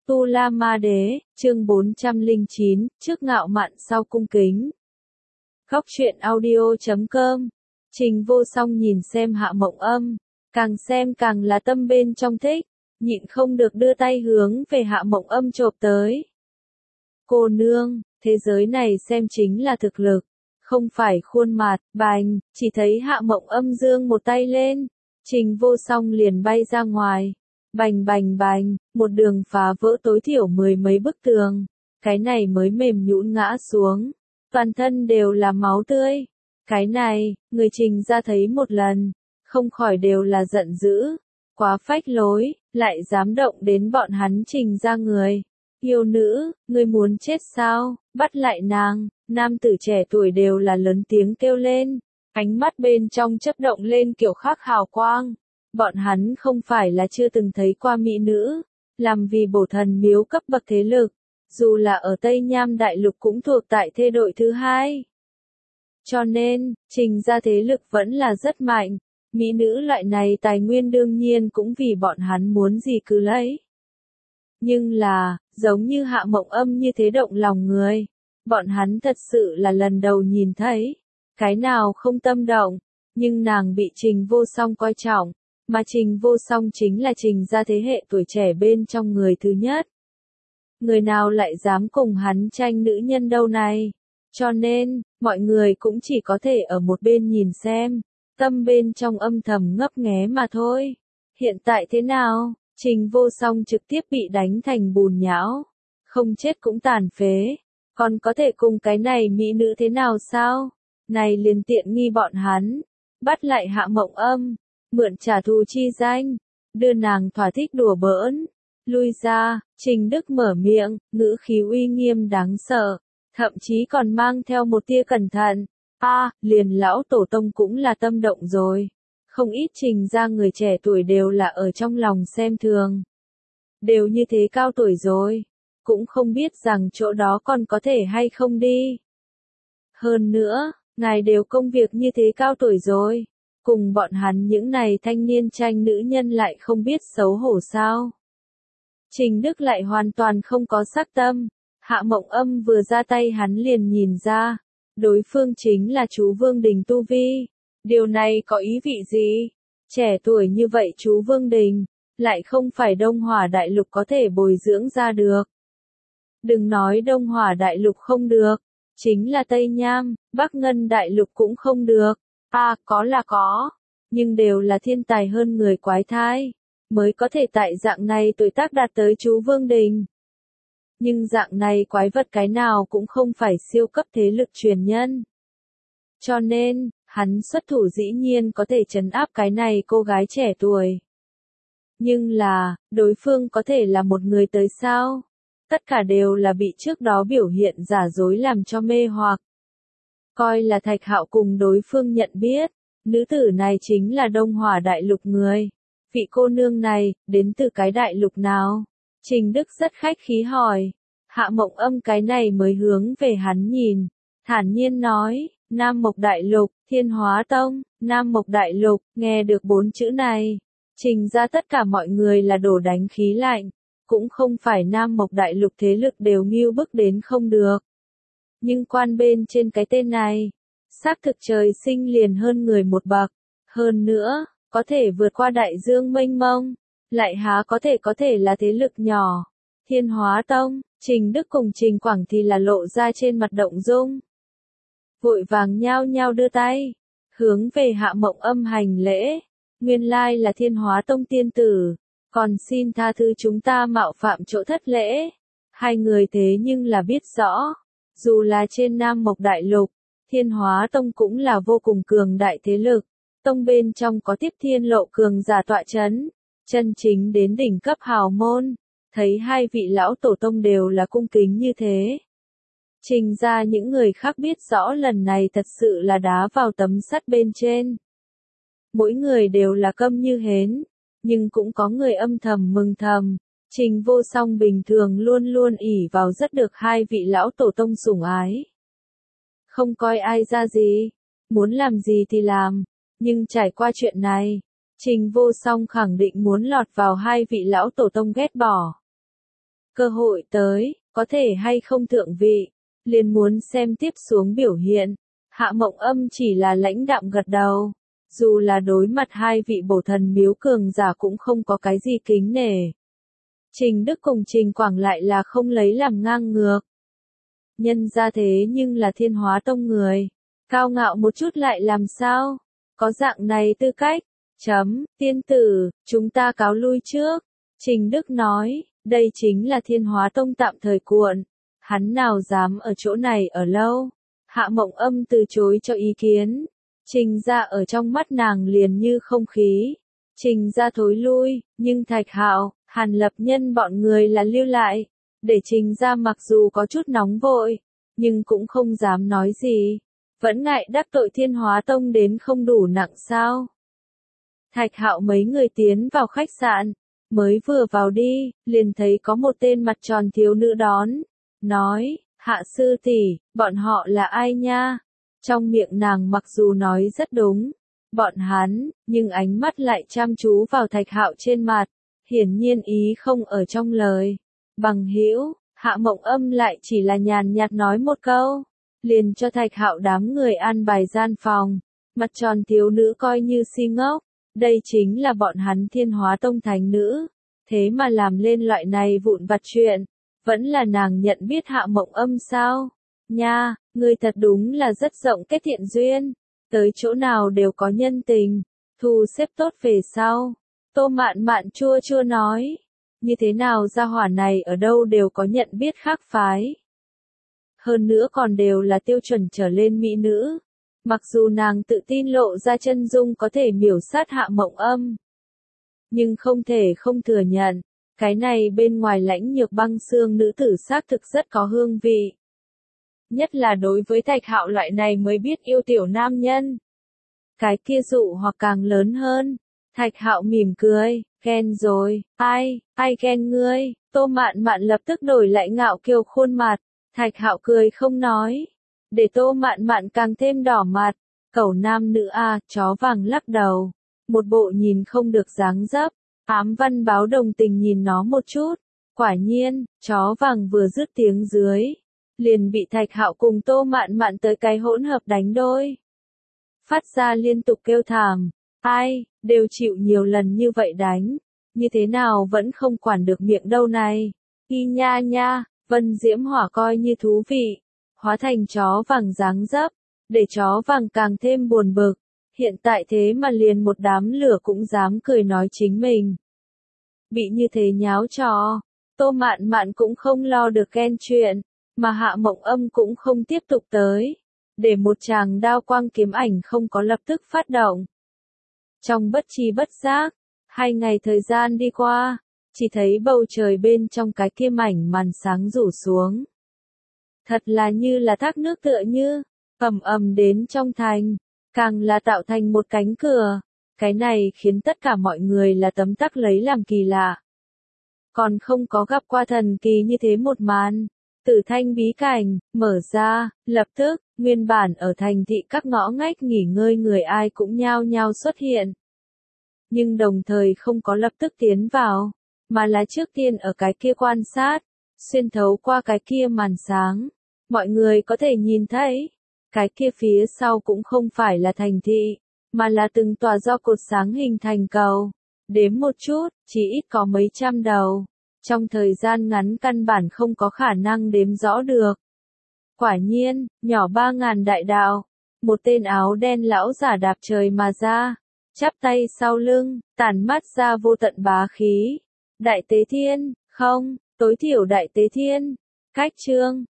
Tu La Ma Đế, chương 409, trước ngạo mạn sau cung kính. Góc truyện audio.com. Trình Vô Song nhìn xem Hạ Mộng Âm, càng xem càng là tâm bên trong thích, nhịn không được đưa tay hướng về Hạ Mộng Âm chộp tới. Cô nương, thế giới này xem chính là thực lực, không phải khuôn mặt. Bành, chỉ thấy Hạ Mộng Âm giương một tay lên, Trình Vô Song liền bay ra ngoài. Bành bành bành, một đường phá vỡ tối thiểu 10 mấy bức tường, cái này mới mềm nhũn ngã xuống, toàn thân đều là máu tươi. Cái này, người Trình ra thấy một lần, không khỏi đều là giận dữ, quá phách lối, lại dám động đến bọn hắn Trình ra người. Yêu nữ, ngươi muốn chết sao, bắt lại nàng. Nam tử trẻ tuổi đều là lớn tiếng kêu lên, ánh mắt bên trong chớp động lên kiểu khác hào quang. Bọn hắn không phải là chưa từng thấy qua mỹ nữ, làm vì bổ thần miếu cấp bậc thế lực, dù là ở Tây Nham Đại Lục cũng thuộc tại thê đội thứ hai. Cho nên, Trình ra thế lực vẫn là rất mạnh, mỹ nữ loại này tài nguyên đương nhiên cũng vì bọn hắn muốn gì cứ lấy. Nhưng là, giống như Hạ Mộng Âm như thế động lòng người, bọn hắn thật sự là lần đầu nhìn thấy, cái nào không tâm động, nhưng nàng bị Trình Vô Song coi trọng. Mà Trình Vô Song chính là Trình ra thế hệ tuổi trẻ bên trong người thứ nhất. Người nào lại dám cùng hắn tranh nữ nhân đâu này. Cho nên, mọi người cũng chỉ có thể ở một bên nhìn xem, tâm bên trong âm thầm ngấp nghé mà thôi. Hiện tại thế nào? Trình Vô Song trực tiếp bị đánh thành bùn nhão, không chết cũng tàn phế, còn có thể cùng cái này mỹ nữ thế nào sao? Này liền tiện nghi bọn hắn, bắt lại Hạ Mộng Âm, mượn trả thù chi danh, đưa nàng thỏa thích đùa bỡn. Lui ra, Trình Đức mở miệng, ngữ khí uy nghiêm đáng sợ, thậm chí còn mang theo một tia cẩn thận. Liền lão tổ tông cũng là tâm động rồi. Không ít Trình ra người trẻ tuổi đều là ở trong lòng xem thường. Đều như thế cao tuổi rồi, cũng không biết rằng chỗ đó còn có thể hay không đi. Hơn nữa, ngài đều công việc như thế cao tuổi rồi, cùng bọn hắn những này thanh niên tranh nữ nhân lại không biết xấu hổ sao. Trình Đức lại hoàn toàn không có sắc tâm, Hạ Mộng Âm vừa ra tay hắn liền nhìn ra, đối phương chính là chú Vương Đình tu vi. Điều này có ý vị gì? Trẻ tuổi như vậy chú Vương Đình, lại không phải Đông Hỏa Đại Lục có thể bồi dưỡng ra được. Đừng nói Đông Hỏa Đại Lục không được, chính là Tây Nham, Bắc Ngân Đại Lục cũng không được. Có là có, nhưng đều là thiên tài hơn người quái thai, mới có thể tại dạng này tuổi tác đạt tới chú Vương Đình. Nhưng dạng này quái vật cái nào cũng không phải siêu cấp thế lực truyền nhân. Cho nên, hắn xuất thủ dĩ nhiên có thể trấn áp cái này cô gái trẻ tuổi. Nhưng là, đối phương có thể là một người tới sao? Tất cả đều là bị trước đó biểu hiện giả dối làm cho mê hoặc. Coi là Thạch Hạo cùng đối phương nhận biết, nữ tử này chính là Đông Hỏa Đại Lục người. Vị cô nương này, đến từ cái đại lục nào? Trình Đức rất khách khí hỏi. Hạ Mộng Âm cái này mới hướng về hắn nhìn, thản nhiên nói, Nam Mộc Đại Lục, Thiên Hóa Tông. Nam Mộc Đại Lục, nghe được 4 chữ này, Trình ra tất cả mọi người là đổ đánh khí lạnh, cũng không phải Nam Mộc Đại Lục thế lực đều mưu bức đến không được. Nhưng quan bên trên cái tên này, xác thực trời sinh liền hơn người một bậc, hơn nữa, có thể vượt qua đại dương mênh mông, lại há có thể là thế lực nhỏ. Thiên Hóa Tông, Trình Đức cùng Trình Quảng thì là lộ ra trên mặt động dung. Vội vàng nhao nhao đưa tay, hướng về Hạ Mộng Âm hành lễ, nguyên lai là Thiên Hóa Tông tiên tử, còn xin tha thứ chúng ta mạo phạm chỗ thất lễ. Hai người thế nhưng là biết rõ, dù là trên Nam Mộc Đại Lục, Thiên Hóa Tông cũng là vô cùng cường đại thế lực, tông bên trong có Tiếp Thiên Lộ cường giả tọa chấn, chân chính đến đỉnh cấp hào môn, thấy hai vị lão tổ tông đều là cung kính như thế. Trình ra những người khác biết rõ lần này thật sự là đá vào tấm sắt bên trên. Mỗi người đều là câm như hến, nhưng cũng có người âm thầm mừng thầm. Trình Vô Song bình thường luôn luôn ỷ vào rất được hai vị lão tổ tông sủng ái. Không coi ai ra gì, muốn làm gì thì làm, nhưng trải qua chuyện này, Trình Vô Song khẳng định muốn lọt vào hai vị lão tổ tông ghét bỏ. cơ hội tới, có thể hay không thượng vị, liền muốn xem tiếp xuống biểu hiện. Hạ Mộng Âm chỉ là lãnh đạm gật đầu, dù là đối mặt hai vị bổ thần miếu cường giả cũng không có cái gì kính nể. Trình Đức cùng Trình Quảng lại là không lấy làm ngang ngược. Nhân ra thế nhưng là Thiên Hóa Tông người, cao ngạo một chút lại làm sao, có dạng này tư cách. Tiên tử, chúng ta cáo lui trước. Trình Đức nói, đây chính là Thiên Hóa Tông tạm thời cuộn, hắn nào dám ở chỗ này ở lâu. Hạ Mộng Âm từ chối cho ý kiến. Trình ra ở trong mắt nàng liền như không khí. Trình ra thối lui, nhưng Thạch Hạo, Hàn Lập Nhân bọn người là lưu lại. Để Trình ra mặc dù có chút nóng vội, nhưng cũng không dám nói gì. Vẫn ngại đắc tội Thiên Hóa Tông đến không đủ nặng sao. Thạch Hạo mấy người tiến vào khách sạn, mới vừa vào đi, liền thấy có một tên mặt tròn thiếu nữ đón. Nói, Hạ sư tỷ, bọn họ là ai nha? Trong miệng nàng mặc dù nói rất đúng, bọn hắn, nhưng ánh mắt lại chăm chú vào Thạch Hạo trên mặt, hiển nhiên ý không ở trong lời. Bằng hữu, Hạ Mộng Âm lại chỉ là nhàn nhạt nói một câu, liền cho Thạch Hạo đám người an bài gian phòng. Mặt tròn thiếu nữ coi như si ngốc, đây chính là bọn hắn Thiên Hóa Tông thánh nữ, thế mà làm lên loại này vụn vặt chuyện, vẫn là nàng nhận biết Hạ Mộng Âm sao? Nha, ngươi thật đúng là rất rộng kết thiện duyên, tới chỗ nào đều có nhân tình, thu xếp tốt về sau. Tô Mạn Mạn chua chua nói, như thế nào gia hỏa này ở đâu đều có nhận biết khác phái. Hơn nữa còn đều là tiêu chuẩn trở lên mỹ nữ. Mặc dù nàng tự tin lộ ra chân dung có thể miểu sát Hạ Mộng Âm, nhưng không thể không thừa nhận, cái này bên ngoài lãnh nhược băng xương nữ tử xác thực rất có hương vị. Nhất là đối với Thạch Hạo loại này mới biết yêu tiểu nam nhân. Cái kia dụ hoặc càng lớn hơn. Thạch Hạo mỉm cười, ghen rồi, ai ghen ngươi? Tô Mạn Mạn lập tức đổi lại ngạo kiều khuôn mặt. Thạch Hạo cười không nói, để Tô Mạn Mạn càng thêm đỏ mặt. Cẩu nam nữ a, chó vàng lắc đầu, một bộ nhìn không được dáng dấp. Ám Văn báo đồng tình nhìn nó một chút. Quả nhiên, chó vàng vừa dứt tiếng dưới, liền bị Thạch Hạo cùng Tô Mạn Mạn tới cái hỗn hợp đánh đôi. Phát ra liên tục kêu thảm, ai, đều chịu nhiều lần như vậy đánh, như thế nào vẫn không quản được miệng đâu này. Y nha nha, Vân Diễm Hỏa coi như thú vị, hóa thành chó vàng dáng dấp, để chó vàng càng thêm buồn bực. Hiện tại thế mà liền một đám lửa cũng dám cười nói chính mình. Bị như thế nháo trò, Tô Mạn Mạn cũng không lo được ghen chuyện, mà Hạ Mộng Âm cũng không tiếp tục tới, để một tràng đao quang kiếm ảnh không có lập tức phát động. Trong bất tri bất giác, 2 ngày thời gian đi qua, chỉ thấy bầu trời bên trong cái kia mảnh màn sáng rủ xuống. Thật là như là thác nước tựa như, ầm ầm đến trong thành, càng là tạo thành một cánh cửa. Cái này khiến tất cả mọi người là tấm tắc lấy làm kỳ lạ. Còn không có gặp qua thần kỳ như thế một màn. Tử Thanh bí cảnh, mở ra, lập tức, nguyên bản ở thành thị các ngõ ngách nghỉ ngơi người ai cũng nhao nhao xuất hiện. Nhưng đồng thời không có lập tức tiến vào, mà là trước tiên ở cái kia quan sát, xuyên thấu qua cái kia màn sáng. Mọi người có thể nhìn thấy, cái kia phía sau cũng không phải là thành thị, mà là từng tòa do cột sáng hình thành cầu. Đếm một chút, chỉ ít có mấy trăm đầu. Trong thời gian ngắn căn bản không có khả năng đếm rõ được. Quả nhiên, nhỏ 3.000 đại đạo. Một tên áo đen lão giả đạp trời mà ra, chắp tay sau lưng, tản mát ra vô tận bá khí. Đại Tế Thiên, không, tối thiểu Đại Tế Thiên. Cách chương